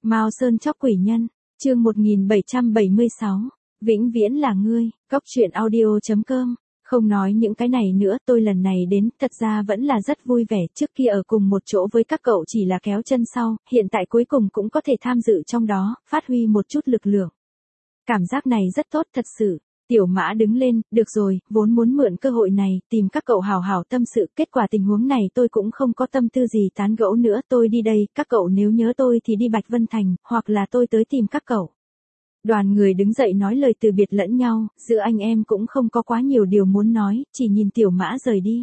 Mao Sơn chóc quỷ nhân, chương 1776, vĩnh viễn là ngươi, Cóc truyện audio.com. Không nói những cái này nữa, tôi lần này đến, thật ra vẫn là rất vui vẻ, trước kia ở cùng một chỗ với các cậu chỉ là kéo chân sau, hiện tại cuối cùng cũng có thể tham dự trong đó, phát huy một chút lực lượng. Cảm giác này rất tốt thật sự. Tiểu Mã đứng lên, được rồi, vốn muốn mượn cơ hội này, tìm các cậu hào hào tâm sự, kết quả tình huống này tôi cũng không có tâm tư gì tán gẫu nữa, tôi đi đây, các cậu nếu nhớ tôi thì đi Bạch Vân Thành, hoặc là tôi tới tìm các cậu. Đoàn người đứng dậy nói lời từ biệt lẫn nhau, giữa anh em cũng không có quá nhiều điều muốn nói, chỉ nhìn Tiểu Mã rời đi.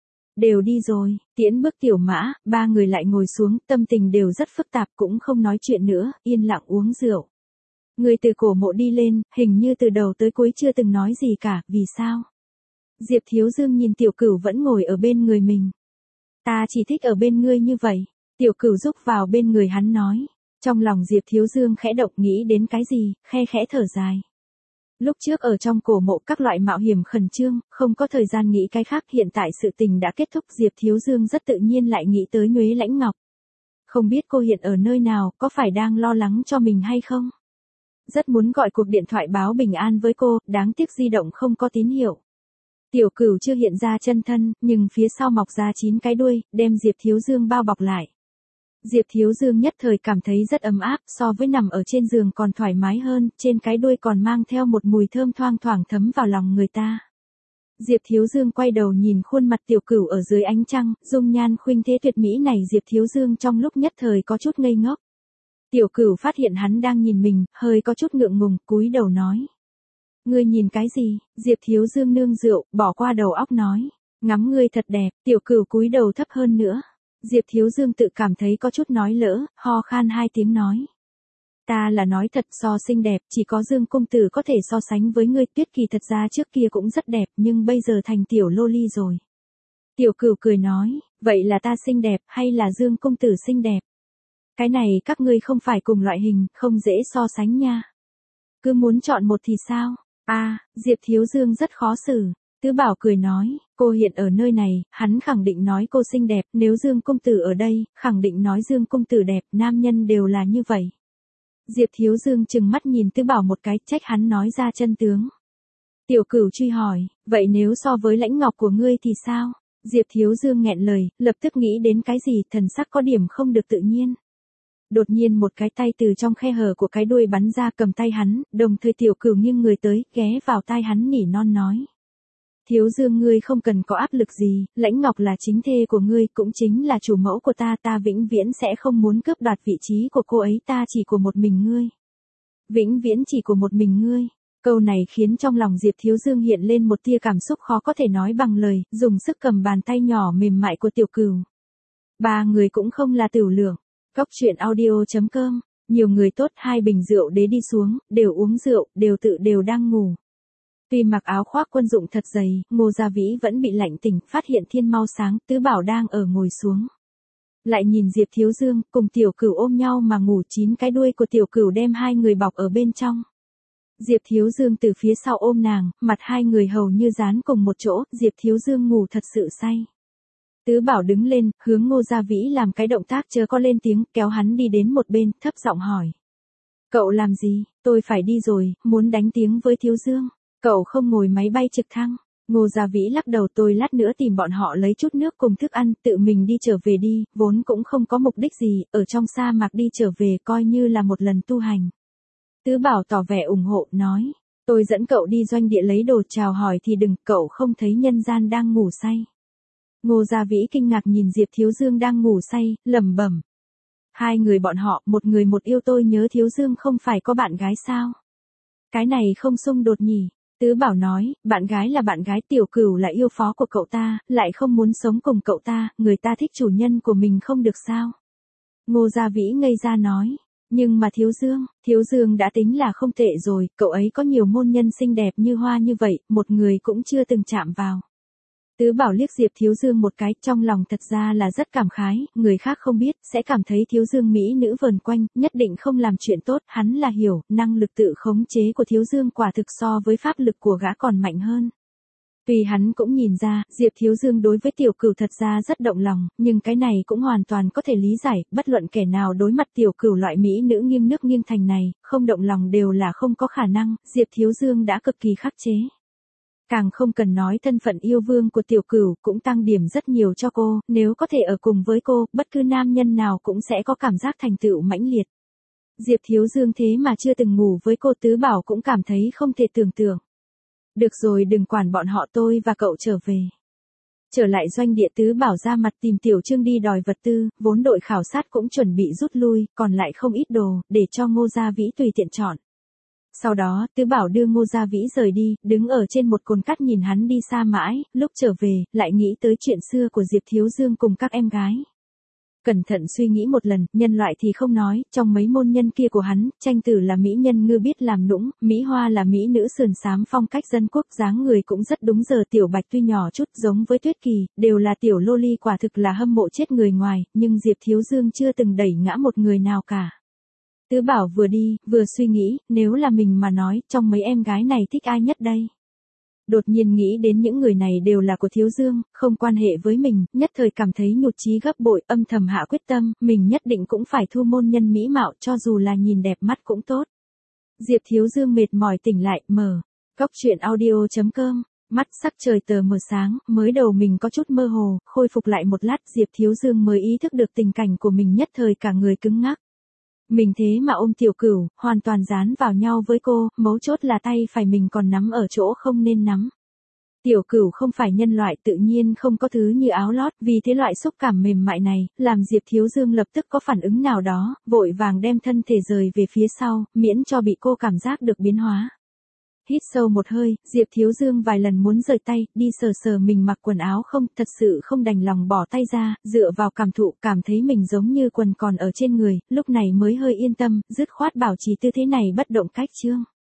Đều đi rồi, tiễn bước Tiểu Mã, ba người lại ngồi xuống, tâm tình đều rất phức tạp cũng không nói chuyện nữa, yên lặng uống rượu. Người từ cổ mộ đi lên, hình như từ đầu tới cuối chưa từng nói gì cả, vì sao? Diệp Thiếu Dương nhìn Tiểu Cửu vẫn ngồi ở bên người mình. Ta chỉ thích ở bên ngươi như vậy. Tiểu Cửu rúc vào bên người hắn nói. Trong lòng Diệp Thiếu Dương khẽ động nghĩ đến cái gì, khe khẽ thở dài. Lúc trước ở trong cổ mộ các loại mạo hiểm khẩn trương, không có thời gian nghĩ cái khác, hiện tại sự tình đã kết thúc, Diệp Thiếu Dương rất tự nhiên lại nghĩ tới Nhuế Lãnh Ngọc. Không biết cô hiện ở nơi nào, có phải đang lo lắng cho mình hay không? Rất muốn gọi cuộc điện thoại báo bình an với cô, đáng tiếc di động không có tín hiệu. Tiểu Cửu chưa hiện ra chân thân, nhưng phía sau mọc ra 9 cái đuôi, đem Diệp Thiếu Dương bao bọc lại. Diệp Thiếu Dương nhất thời cảm thấy rất ấm áp, so với nằm ở trên giường còn thoải mái hơn, trên cái đuôi còn mang theo một mùi thơm thoang thoảng thấm vào lòng người ta. Diệp Thiếu Dương quay đầu nhìn khuôn mặt Tiểu Cửu ở dưới ánh trăng, dung nhan khuynh thế tuyệt mỹ này, Diệp Thiếu Dương trong lúc nhất thời có chút ngây ngốc. Tiểu Cửu phát hiện hắn đang nhìn mình, hơi có chút ngượng ngùng, cúi đầu nói. Ngươi nhìn cái gì? Diệp Thiếu Dương nương rượu, bỏ qua đầu óc nói. Ngắm ngươi thật đẹp, Tiểu Cửu cúi đầu thấp hơn nữa. Diệp Thiếu Dương tự cảm thấy có chút nói lỡ, ho khan 2 tiếng nói. Ta là nói thật, so xinh đẹp, chỉ có Dương công tử có thể so sánh với ngươi, Tuyết Kỳ thật ra trước kia cũng rất đẹp, nhưng bây giờ thành tiểu lô ly rồi. Tiểu Cửu cười nói, vậy là ta xinh đẹp, hay là Dương công tử xinh đẹp? Cái này các ngươi không phải cùng loại hình, không dễ so sánh nha. Cứ muốn chọn một thì sao? Diệp Thiếu Dương rất khó xử. Tứ Bảo cười nói, cô hiện ở nơi này, hắn khẳng định nói cô xinh đẹp, nếu Dương công tử ở đây, khẳng định nói Dương công tử đẹp, nam nhân đều là như vậy. Diệp Thiếu Dương trừng mắt nhìn Tứ Bảo một cái, trách hắn nói ra chân tướng. Tiểu Cửu truy hỏi, vậy nếu so với Lãnh Ngọc của ngươi thì sao? Diệp Thiếu Dương nghẹn lời, lập tức nghĩ đến cái gì, thần sắc có điểm không được tự nhiên. Đột nhiên một cái tay từ trong khe hở của cái đuôi bắn ra cầm tay hắn, đồng thời Tiểu Cửu nghiêng người tới, ghé vào tai hắn nỉ non nói. Thiếu Dương ngươi không cần có áp lực gì, Lãnh Ngọc là chính thê của ngươi, cũng chính là chủ mẫu của ta, ta vĩnh viễn sẽ không muốn cướp đoạt vị trí của cô ấy, ta chỉ của một mình ngươi. Vĩnh viễn chỉ của một mình ngươi. Câu này khiến trong lòng Diệp Thiếu Dương hiện lên một tia cảm xúc khó có thể nói bằng lời, dùng sức cầm bàn tay nhỏ mềm mại của Tiểu Cửu. Ba người cũng không là tiểu lượng. Cóc truyện audio.com, nhiều người tốt, 2 bình rượu đế đi xuống, đều uống rượu, đều đang ngủ. Tuy mặc áo khoác quân dụng thật dày, Ngô Gia Vĩ vẫn bị lạnh tỉnh, phát hiện thiên mau sáng, Tứ Bảo đang ở ngồi xuống. Lại nhìn Diệp Thiếu Dương, cùng Tiểu Cửu ôm nhau mà ngủ, 9 cái đuôi của Tiểu Cửu đem 2 người bọc ở bên trong. Diệp Thiếu Dương từ phía sau ôm nàng, mặt 2 người hầu như dán cùng một chỗ, Diệp Thiếu Dương ngủ thật sự say. Tứ Bảo đứng lên, hướng Ngô Gia Vĩ làm cái động tác chớ có lên tiếng, kéo hắn đi đến một bên, thấp giọng hỏi. Cậu làm gì? Tôi phải đi rồi, muốn đánh tiếng với Thiếu Dương. Cậu không ngồi máy bay trực thăng. Ngô Gia Vĩ lắc đầu, tôi lát nữa tìm bọn họ lấy chút nước cùng thức ăn, tự mình đi trở về đi, vốn cũng không có mục đích gì, ở trong sa mạc đi trở về coi như là một lần tu hành. Tứ Bảo tỏ vẻ ủng hộ, nói. Tôi dẫn cậu đi doanh địa lấy đồ, chào hỏi thì đừng, cậu không thấy nhân gian đang ngủ say. Ngô Gia Vĩ kinh ngạc nhìn Diệp Thiếu Dương đang ngủ say, lẩm bẩm. 2 người bọn họ, một người một yêu, tôi nhớ Thiếu Dương không phải có bạn gái sao? Cái này không xung đột nhỉ? Tứ Bảo nói, bạn gái là bạn gái, Tiểu Cửu là yêu phó của cậu ta, lại không muốn sống cùng cậu ta, người ta thích chủ nhân của mình không được sao? Ngô Gia Vĩ ngây ra nói, nhưng mà Thiếu Dương đã tính là không tệ rồi, cậu ấy có nhiều môn nhân xinh đẹp như hoa như vậy, một người cũng chưa từng chạm vào. Tứ Bảo liếc Diệp Thiếu Dương một cái, trong lòng thật ra là rất cảm khái, người khác không biết, sẽ cảm thấy Thiếu Dương mỹ nữ vờn quanh, nhất định không làm chuyện tốt, hắn là hiểu, năng lực tự khống chế của Thiếu Dương quả thực so với pháp lực của gã còn mạnh hơn. Tuy hắn cũng nhìn ra, Diệp Thiếu Dương đối với Tiểu Cửu thật ra rất động lòng, nhưng cái này cũng hoàn toàn có thể lý giải, bất luận kẻ nào đối mặt Tiểu Cửu loại mỹ nữ nghiêng nước nghiêng thành này, không động lòng đều là không có khả năng, Diệp Thiếu Dương đã cực kỳ khắc chế. Càng không cần nói thân phận yêu vương của Tiểu Cửu cũng tăng điểm rất nhiều cho cô, nếu có thể ở cùng với cô, bất cứ nam nhân nào cũng sẽ có cảm giác thành tựu mãnh liệt. Diệp Thiếu Dương thế mà chưa từng ngủ với cô, Tứ Bảo cũng cảm thấy không thể tưởng tượng. Được rồi, đừng quản bọn họ, tôi và cậu trở về. Trở lại doanh địa, Tứ Bảo ra mặt tìm Tiểu Trương đi đòi vật tư, vốn đội khảo sát cũng chuẩn bị rút lui, còn lại không ít đồ, để cho Ngô Gia Vĩ tùy tiện chọn. Sau đó, Tứ Bảo đưa Ngô Gia Vĩ rời đi, đứng ở trên một cồn cát nhìn hắn đi xa mãi, lúc trở về, lại nghĩ tới chuyện xưa của Diệp Thiếu Dương cùng các em gái. Cẩn thận suy nghĩ một lần, nhân loại thì không nói, trong mấy môn nhân kia của hắn, Tranh Tử là mỹ nhân ngư biết làm nũng, Mỹ Hoa là mỹ nữ sườn xám phong cách dân quốc, dáng người cũng rất đúng giờ, Tiểu Bạch tuy nhỏ chút giống với Tuyết Kỳ, đều là tiểu loli, quả thực là hâm mộ chết người ngoài, nhưng Diệp Thiếu Dương chưa từng đẩy ngã một người nào cả. Tứ Bảo vừa đi, vừa suy nghĩ, nếu là mình mà nói, trong mấy em gái này thích ai nhất đây? Đột nhiên nghĩ đến những người này đều là của Thiếu Dương, không quan hệ với mình, nhất thời cảm thấy nhụt chí gấp bội, âm thầm hạ quyết tâm, mình nhất định cũng phải thu môn nhân mỹ mạo, cho dù là nhìn đẹp mắt cũng tốt. Diệp Thiếu Dương mệt mỏi tỉnh lại, mở cốc truyện audio.com, mắt sắc trời tờ mờ sáng, mới đầu mình có chút mơ hồ, khôi phục lại một lát, Diệp Thiếu Dương mới ý thức được tình cảnh của mình, nhất thời cả người cứng ngắc. Mình thế mà ôm Tiểu Cửu, hoàn toàn dán vào nhau với cô, mấu chốt là tay phải mình còn nắm ở chỗ không nên nắm. Tiểu Cửu không phải nhân loại, tự nhiên không có thứ như áo lót, vì thế loại xúc cảm mềm mại này, làm Diệp Thiếu Dương lập tức có phản ứng nào đó, vội vàng đem thân thể rời về phía sau, miễn cho bị cô cảm giác được biến hóa. Hít sâu một hơi, Diệp Thiếu Dương vài lần muốn rời tay, đi sờ sờ mình mặc quần áo không, thật sự không đành lòng bỏ tay ra, dựa vào cảm thụ, cảm thấy mình giống như quần còn ở trên người, lúc này mới hơi yên tâm, dứt khoát bảo trì tư thế này bất động cách chương.